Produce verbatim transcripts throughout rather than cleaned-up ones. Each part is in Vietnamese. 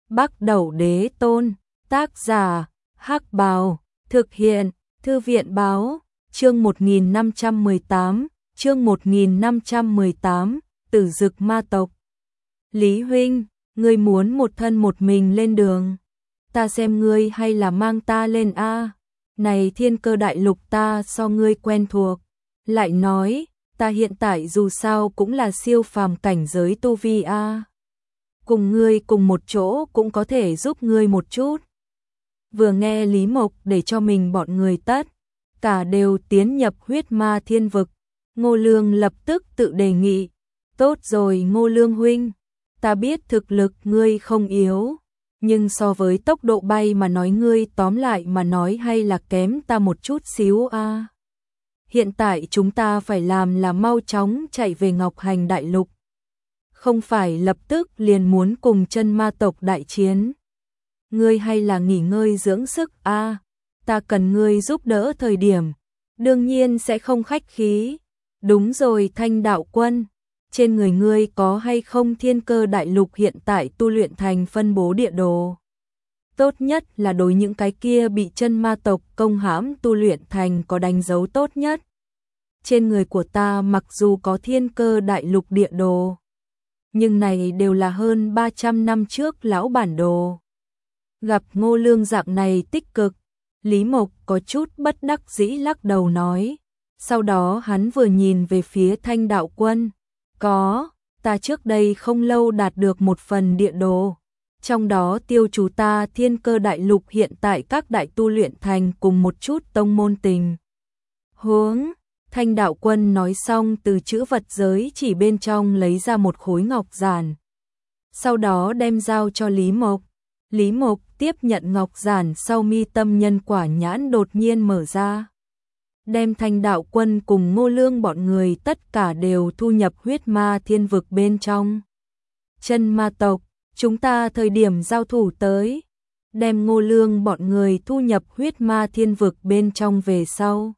Bắc Đẩu Đế Tôn, tác giả, Hắc Bào, thực hiện, Thư viện Báo, chương một nghìn năm trăm mười tám, chương một nghìn năm trăm mười tám, Tử Dực Ma Tộc. Lý huynh, ngươi muốn một thân một mình lên đường, ta xem ngươi hay là mang ta lên a. Này Thiên Cơ Đại Lục ta so ngươi quen thuộc, lại nói, ta hiện tại dù sao cũng là siêu phàm cảnh giới tu vi a. Cùng ngươi cùng một chỗ cũng có thể giúp ngươi một chút. Vừa nghe Lý Mộc để cho mình bọn người tất cả đều tiến nhập huyết ma thiên vực, Ngô Lương lập tức tự đề nghị, tốt rồi Ngô Lương huynh, ta biết thực lực ngươi không yếu, nhưng so với tốc độ bay mà nói ngươi tóm lại mà nói hay là kém ta một chút xíu a. Hiện tại chúng ta phải làm là mau chóng chạy về Ngọc Hành Đại Lục, không phải lập tức liền muốn cùng chân ma tộc đại chiến. Ngươi hay là nghỉ ngơi dưỡng sức a, ta cần ngươi giúp đỡ thời điểm, đương nhiên sẽ không khách khí. Đúng rồi Thanh đạo quân, trên người ngươi có hay không Thiên Cơ Đại Lục hiện tại tu luyện thành phân bố địa đồ? Tốt nhất là đối những cái kia bị chân ma tộc công hãm tu luyện thành có đánh dấu tốt nhất. Trên người của ta mặc dù có Thiên Cơ Đại Lục địa đồ, nhưng này đều là hơn ba trăm năm trước lão bản đồ. Gặp Ngô Lương dạng này tích cực, Lý Mộc có chút bất đắc dĩ lắc đầu nói. Sau đó hắn vừa nhìn về phía Thanh đạo quân, có, ta trước đây không lâu đạt được một phần địa đồ, trong đó tiêu chú ta Thiên Cơ Đại Lục hiện tại các đại tu luyện thành cùng một chút tông môn tình huống. Thanh đạo quân nói xong từ chữ vật giới chỉ bên trong lấy ra một khối ngọc giản, sau đó đem giao cho Lý Mộc. Lý Mộc tiếp nhận ngọc giản sau mi tâm nhân quả nhãn đột nhiên mở ra, đem Thanh đạo quân cùng Ngô Lương bọn người tất cả đều thu nhập huyết ma thiên vực bên trong. Chân ma tộc, chúng ta thời điểm giao thủ tới, đem Ngô Lương bọn người thu nhập huyết ma thiên vực bên trong về sau.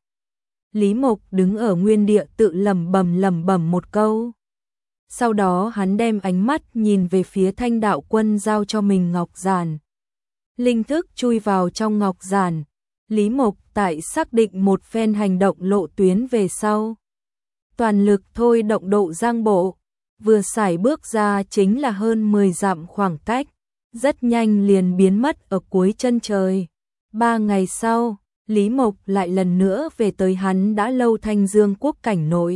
Lý Mộc đứng ở nguyên địa tự lẩm bẩm lẩm bẩm một câu. Sau đó hắn đem ánh mắt nhìn về phía Thanh đạo quân giao cho mình ngọc giản. Linh thức chui vào trong ngọc giản, Lý Mộc tại xác định một phen hành động lộ tuyến về sau, toàn lực thôi động độ giang bộ, vừa xài bước ra chính là hơn mười dặm khoảng cách, rất nhanh liền biến mất ở cuối chân trời. Ba ngày sau, Lý Mộc lại lần nữa về tới hắn đã lâu Thanh Dương quốc cảnh nội.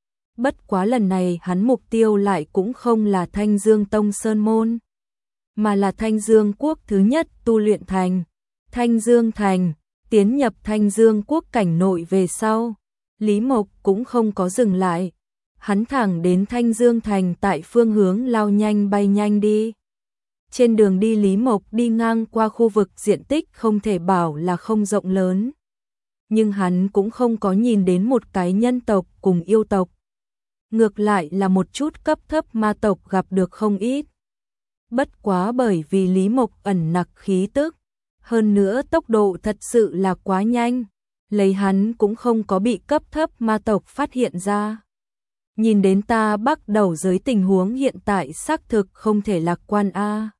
Bất quá lần này hắn mục tiêu lại cũng không là Thanh Dương Tông Sơn Môn, mà là Thanh Dương quốc thứ nhất tu luyện thành, Thanh Dương Thành. Tiến nhập Thanh Dương quốc cảnh nội về sau, Lý Mộc cũng không có dừng lại, hắn thẳng đến Thanh Dương Thành tại phương hướng lao nhanh bay nhanh đi. Trên đường đi Lý Mộc đi ngang qua khu vực diện tích không thể bảo là không rộng lớn, nhưng hắn cũng không có nhìn đến một cái nhân tộc cùng yêu tộc, ngược lại là một chút cấp thấp ma tộc gặp được không ít. Bất quá bởi vì Lý Mộc ẩn nặc khí tức, hơn nữa tốc độ thật sự là quá nhanh, lấy hắn cũng không có bị cấp thấp ma tộc phát hiện ra. Nhìn đến ta Bắc Đẩu giới tình huống hiện tại xác thực không thể lạc quan a.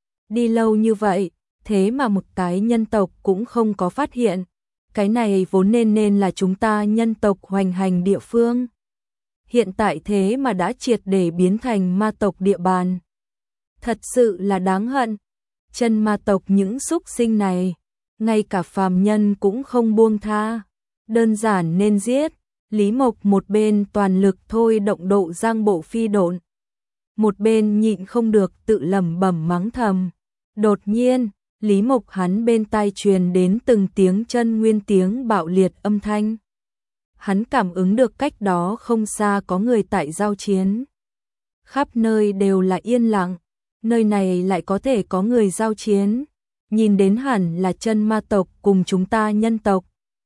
Đi lâu như vậy, thế mà một cái nhân tộc cũng không có phát hiện, cái này vốn nên nên là chúng ta nhân tộc hoành hành địa phương. Hiện tại thế mà đã triệt để biến thành ma tộc địa bàn. Thật sự là đáng hận. Chân ma tộc những súc sinh này, ngay cả phàm nhân cũng không buông tha, đơn giản nên giết. Lý Mộc một bên toàn lực thôi động độ giang bộ phi độn, một bên nhịn không được tự lẩm bẩm mắng thầm. Đột nhiên, Lý Mộc hắn bên tai truyền đến từng tiếng chân nguyên tiếng bạo liệt âm thanh. Hắn cảm ứng được cách đó không xa có người tại giao chiến. Khắp nơi đều là yên lặng, nơi này lại có thể có người giao chiến, nhìn đến hẳn là chân ma tộc cùng chúng ta nhân tộc.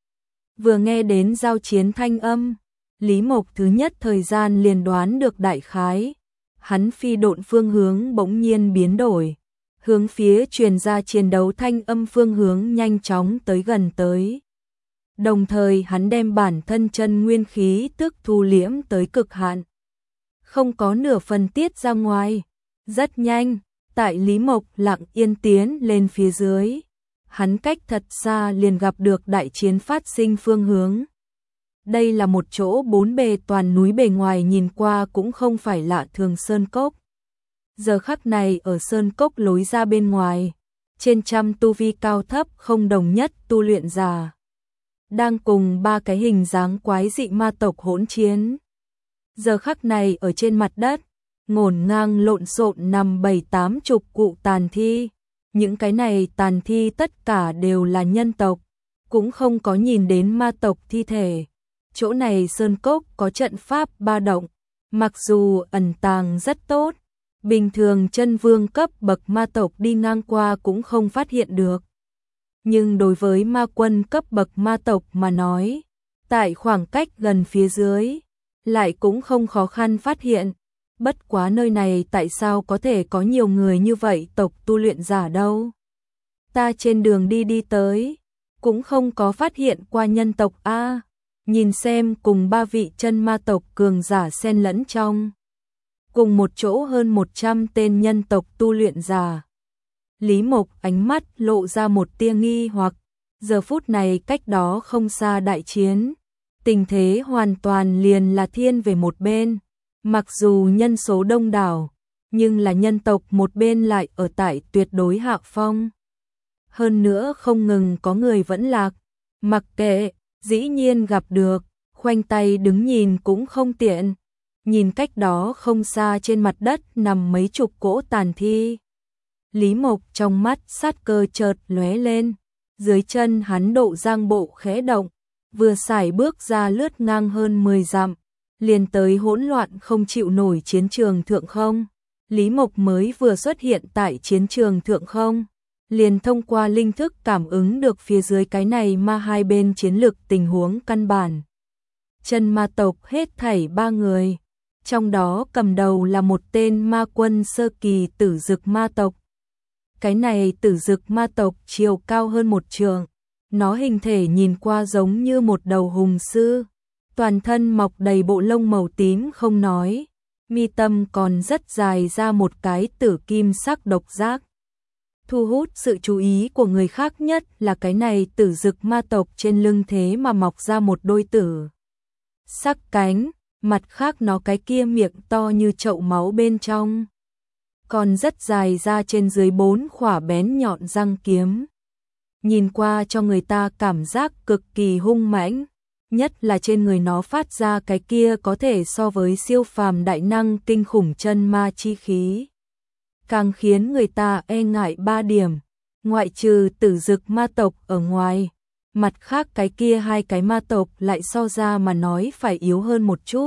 Vừa nghe đến giao chiến thanh âm, Lý Mộc thứ nhất thời gian liền đoán được đại khái, hắn phi độn phương hướng bỗng nhiên biến đổi, hướng phía truyền ra chiến đấu thanh âm phương hướng nhanh chóng tới gần tới. Đồng thời hắn đem bản thân chân nguyên khí tức thu liễm tới cực hạn, không có nửa phần tiết ra ngoài. Rất nhanh, Tại Lý Mộc lặng yên tiến lên phía dưới, hắn cách thật xa liền gặp được đại chiến phát sinh phương hướng. Đây là một chỗ bốn bề toàn núi, bề ngoài nhìn qua cũng không phải lạ thường sơn cốc. Giờ khắc này ở sơn cốc lối ra bên ngoài, trên trăm tu vi cao thấp không đồng nhất tu luyện giả đang cùng ba cái hình dáng quái dị ma tộc hỗn chiến. Giờ khắc này ở trên mặt đất, ngổn ngang lộn xộn nằm bảy tám chục cụ tàn thi. Những cái này tàn thi tất cả đều là nhân tộc, cũng không có nhìn đến ma tộc thi thể. Chỗ này sơn cốc có trận pháp ba động, mặc dù ẩn tàng rất tốt, bình thường chân vương cấp bậc ma tộc đi ngang qua cũng không phát hiện được. Nhưng đối với ma quân cấp bậc ma tộc mà nói, tại khoảng cách gần phía dưới, lại cũng không khó khăn phát hiện. Bất quá nơi này tại sao có thể có nhiều người như vậy tộc tu luyện giả đâu? Ta trên đường đi đi tới, cũng không có phát hiện qua nhân tộc a. Nhìn xem cùng ba vị chân ma tộc cường giả xen lẫn trong cùng một chỗ hơn một trăm tên nhân tộc tu luyện giả. Lý Mộc ánh mắt lộ ra một tia nghi hoặc, giờ phút này cách đó không xa đại chiến, tình thế hoàn toàn liền là thiên về một bên, mặc dù nhân số đông đảo, nhưng là nhân tộc một bên lại ở tại tuyệt đối hạ phong. Hơn nữa không ngừng có người vẫn lạc, mặc kệ, dĩ nhiên gặp được, khoanh tay đứng nhìn cũng không tiện. Nhìn cách đó không xa trên mặt đất nằm mấy chục cỗ tàn thi. Lý Mộc trong mắt sát cơ chợt lóe lên, dưới chân hắn độ giang bộ khẽ động, vừa xài bước ra lướt ngang hơn mười dặm, liền tới hỗn loạn không chịu nổi chiến trường thượng không. Lý Mộc mới vừa xuất hiện tại chiến trường thượng không, liền thông qua linh thức cảm ứng được phía dưới cái này ma hai bên chiến lực tình huống căn bản. Chân ma tộc hết thảy ba người, trong đó cầm đầu là một tên ma quân sơ kỳ tử dực ma tộc. Cái này tử dực ma tộc chiều cao hơn một trượng, nó hình thể nhìn qua giống như một đầu hùng sư, toàn thân mọc đầy bộ lông màu tím không nói, mi tâm còn rất dài ra một cái tử kim sắc độc giác. Thu hút sự chú ý của người khác nhất là cái này tử dực ma tộc trên lưng thế mà mọc ra một đôi tử sắc cánh, mặt khác nó cái kia miệng to như chậu máu bên trong, còn rất dài ra trên dưới bốn khỏa bén nhọn răng kiếm. Nhìn qua cho người ta cảm giác cực kỳ hung mãnh, nhất là trên người nó phát ra cái kia có thể so với siêu phàm đại năng kinh khủng chân ma chi khí, càng khiến người ta e ngại ba điểm, ngoại trừ tử dực ma tộc ở ngoài, mặt khác cái kia hai cái ma tộc lại so ra mà nói phải yếu hơn một chút.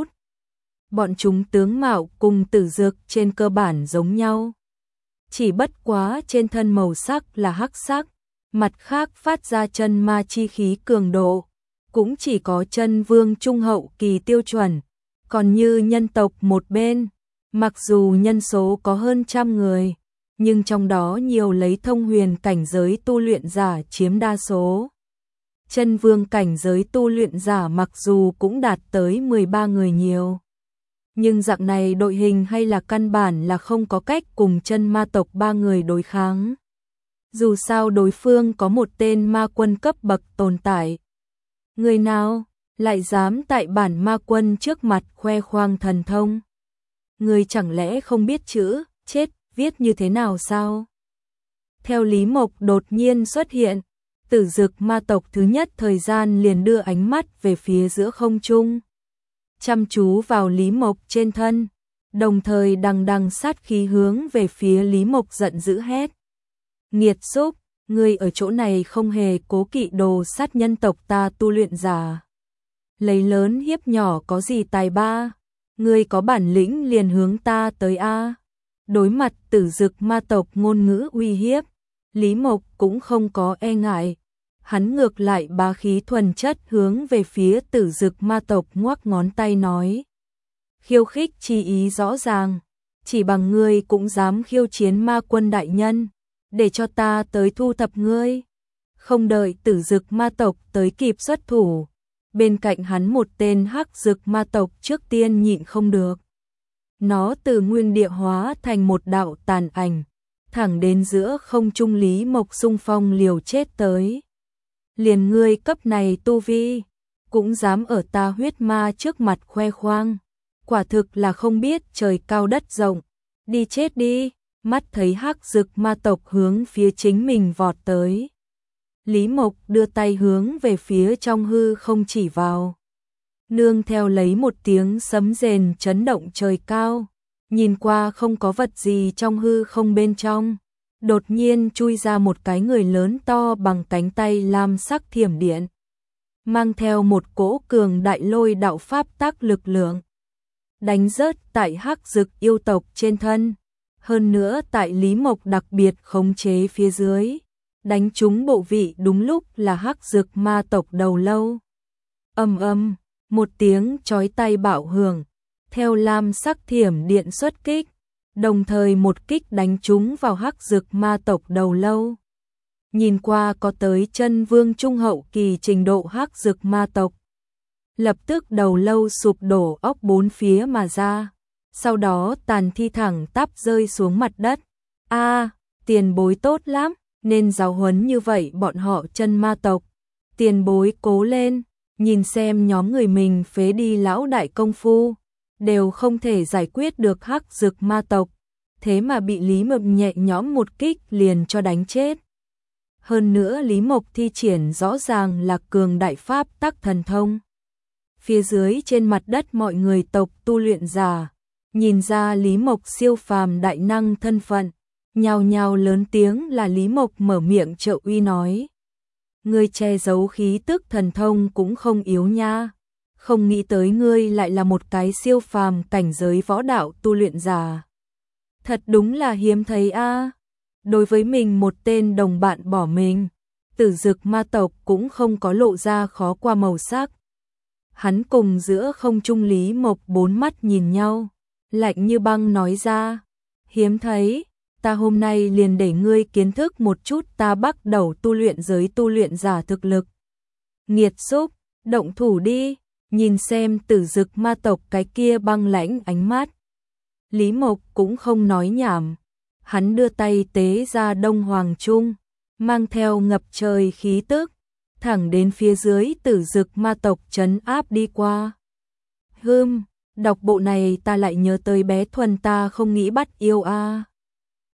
Bọn chúng tướng mạo cùng tử dực trên cơ bản giống nhau, chỉ bất quá trên thân màu sắc là hắc sắc, mặt khác phát ra chân ma chi khí cường độ, cũng chỉ có chân vương trung hậu kỳ tiêu chuẩn, còn như nhân tộc một bên, mặc dù nhân số có hơn trăm người, nhưng trong đó nhiều lấy thông huyền cảnh giới tu luyện giả chiếm đa số. Chân vương cảnh giới tu luyện giả mặc dù cũng đạt tới mười ba người nhiều, nhưng dạng này đội hình hay là căn bản là không có cách cùng chân ma tộc ba người đối kháng. Dù sao đối phương có một tên ma quân cấp bậc tồn tại. Người nào lại dám tại bản ma quân trước mặt khoe khoang thần thông? Người chẳng lẽ không biết chữ, chết, viết như thế nào sao? Theo Lý Mộc đột nhiên xuất hiện, tử dực ma tộc thứ nhất thời gian liền đưa ánh mắt về phía giữa không trung, chăm chú vào Lý Mộc trên thân, đồng thời đằng đằng sát khí hướng về phía Lý Mộc giận dữ hét. Nghiệt xúc, ngươi ở chỗ này không hề cố kỵ đồ sát nhân tộc ta tu luyện giả. Lấy lớn hiếp nhỏ có gì tài ba, ngươi có bản lĩnh liền hướng ta tới a. Đối mặt tử dực ma tộc ngôn ngữ uy hiếp, Lý Mộc cũng không có e ngại. Hắn ngược lại bá khí thuần chất hướng về phía tử dực ma tộc ngoắc ngón tay nói. Khiêu khích chi ý rõ ràng, chỉ bằng ngươi cũng dám khiêu chiến ma quân đại nhân, để cho ta tới thu thập ngươi. Không đợi tử dực ma tộc tới kịp xuất thủ, bên cạnh hắn một tên hắc dực ma tộc trước tiên nhịn không được. Nó từ nguyên địa hóa thành một đạo tàn ảnh, thẳng đến giữa không trung Lý Mộc xung phong liều chết tới. Liền ngươi cấp này tu vi, cũng dám ở ta huyết ma trước mặt khoe khoang, quả thực là không biết trời cao đất rộng, đi chết đi. Mắt thấy hắc dực ma tộc hướng phía chính mình vọt tới. Lý Mộc đưa tay hướng về phía trong hư không chỉ vào. Nương theo lấy một tiếng sấm rền chấn động trời cao, nhìn qua không có vật gì trong hư không bên trong. Đột nhiên chui ra một cái người lớn to bằng cánh tay lam sắc thiểm điện, mang theo một cỗ cường đại lôi đạo pháp tác lực lượng, đánh rớt tại hắc dực yêu tộc trên thân. Hơn nữa tại Lý Mộc đặc biệt khống chế phía dưới, đánh trúng bộ vị đúng lúc là hắc dực ma tộc đầu lâu. Ầm ầm, một tiếng chói tai bạo hưởng, theo lam sắc thiểm điện xuất kích, đồng thời một kích đánh trúng vào hắc dực ma tộc đầu lâu. Nhìn qua có tới chân vương trung hậu kỳ trình độ hắc dực ma tộc, lập tức đầu lâu sụp đổ óc bốn phía mà ra. Sau đó tàn thi thẳng tắp rơi xuống mặt đất. A, à, tiền bối tốt lắm, nên giáo huấn như vậy bọn họ chân ma tộc. Tiền bối cố lên, nhìn xem nhóm người mình phế đi lão đại công phu, đều không thể giải quyết được hắc dực ma tộc, thế mà bị Lý Mộc nhẹ nhõm một kích liền cho đánh chết. Hơn nữa Lý Mộc thi triển rõ ràng là cường đại pháp tắc thần thông. Phía dưới trên mặt đất mọi người tộc tu luyện giả, nhìn ra Lý Mộc siêu phàm đại năng thân phận, nhào nhào lớn tiếng là Lý Mộc mở miệng trợ uy nói. Ngươi che giấu khí tức thần thông cũng không yếu nha, không nghĩ tới ngươi lại là một cái siêu phàm cảnh giới võ đạo tu luyện giả. Thật đúng là hiếm thấy a. À. Đối với mình một tên đồng bạn bỏ mình, Tử Dực ma tộc cũng không có lộ ra khó qua màu sắc. Hắn cùng giữa không trung Lý Mộc bốn mắt nhìn nhau, lạnh như băng nói ra, hiếm thấy, ta hôm nay liền để ngươi kiến thức một chút ta bắt đầu tu luyện giới tu luyện giả thực lực. Nghiệt xúc, động thủ đi, nhìn xem Tử Dực ma tộc cái kia băng lãnh ánh mắt. Lý Mộc cũng không nói nhảm, hắn đưa tay tế ra Đông Hoàng Trung, mang theo ngập trời khí tức, thẳng đến phía dưới Tử Dực ma tộc trấn áp đi qua. Hừm, đọc bộ này ta lại nhớ tới bé Thuần ta không nghĩ bắt yêu a. À.